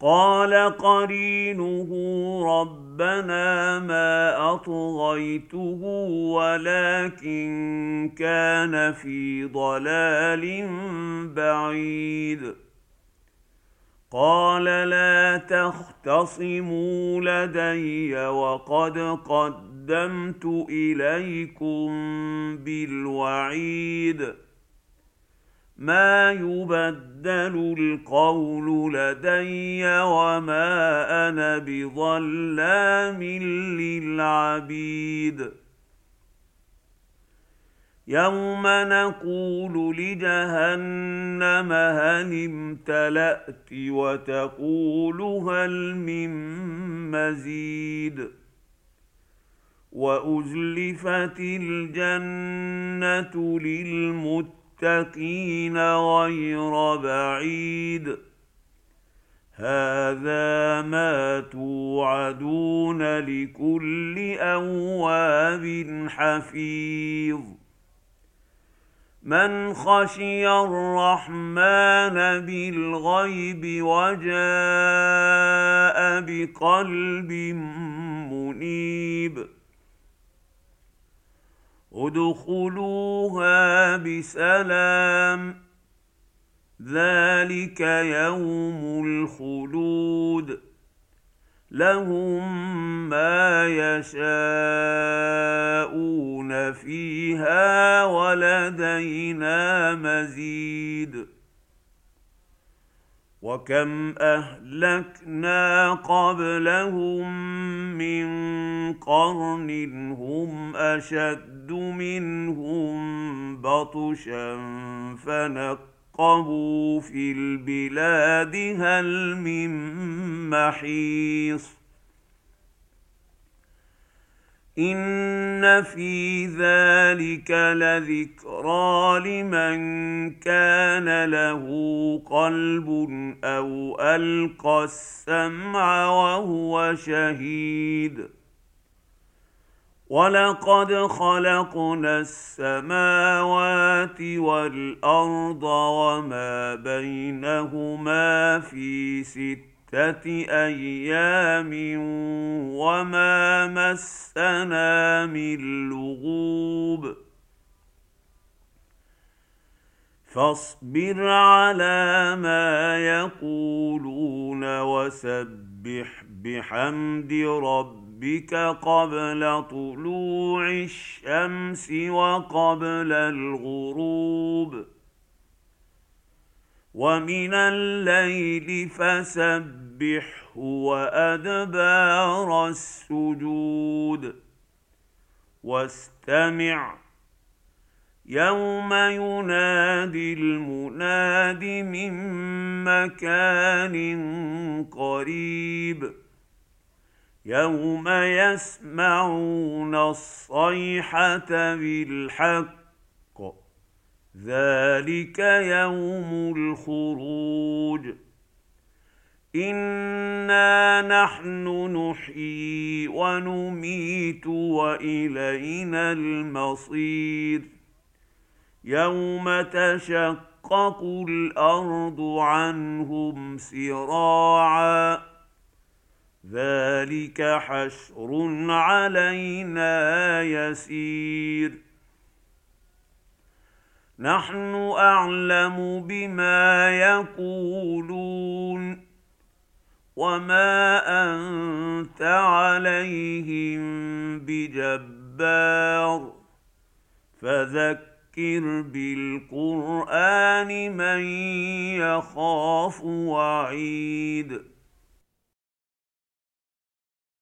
قال قرينه ربنا ما أطغيته ولكن كان في ضلال بعيد. قال لا تختصموا لدي وقد قدمت إليكم بالوعيد. ما يبدل القول لدي وما أنا بظلام للعبيد. يوم نقول لجهنم هل امتلأت وتقول هل من مزيد. وأزلفت الجنة للمتقين غير بعيد. هذا ما توعدون لكل أواب حفيظ. من خشي الرحمن بالغيب وجاء بقلب منيب. ادخلوها بسلام ذلك يوم الخلود. لهم ما يشاءون فيها ولدينا مزيد. وكم أهلكنا قبلهم من قرن هم أشد منهم بطشا فنقبوا في البلاد هل من محيص. إن في ذلك لذكرى لمن كان له قلب أو ألقى السمع وهو شهيد. ولقد خلقنا السماوات والأرض وما بينهما في 6 أيام وما مسنا من لغوب. فاصبر على ما يقولون وسبح بحمد ربك قبل طلوع الشمس وقبل الغروب. ومن الليل فسبحه وأدبار السجود. واستمع يوم ينادي المناد من مكان قريب. يوم يسمعون الصيحة بالحق ذلك يوم الخروج. إنا نحن نحيي ونميت وإلينا المصير. يوم تشقق الأرض عنهم سراعا ذلك حشر علينا يسير. نحن أعلم بما يقولون وما أنت عليهم بجبار. فذكر بالقرآن من يخاف وعيد.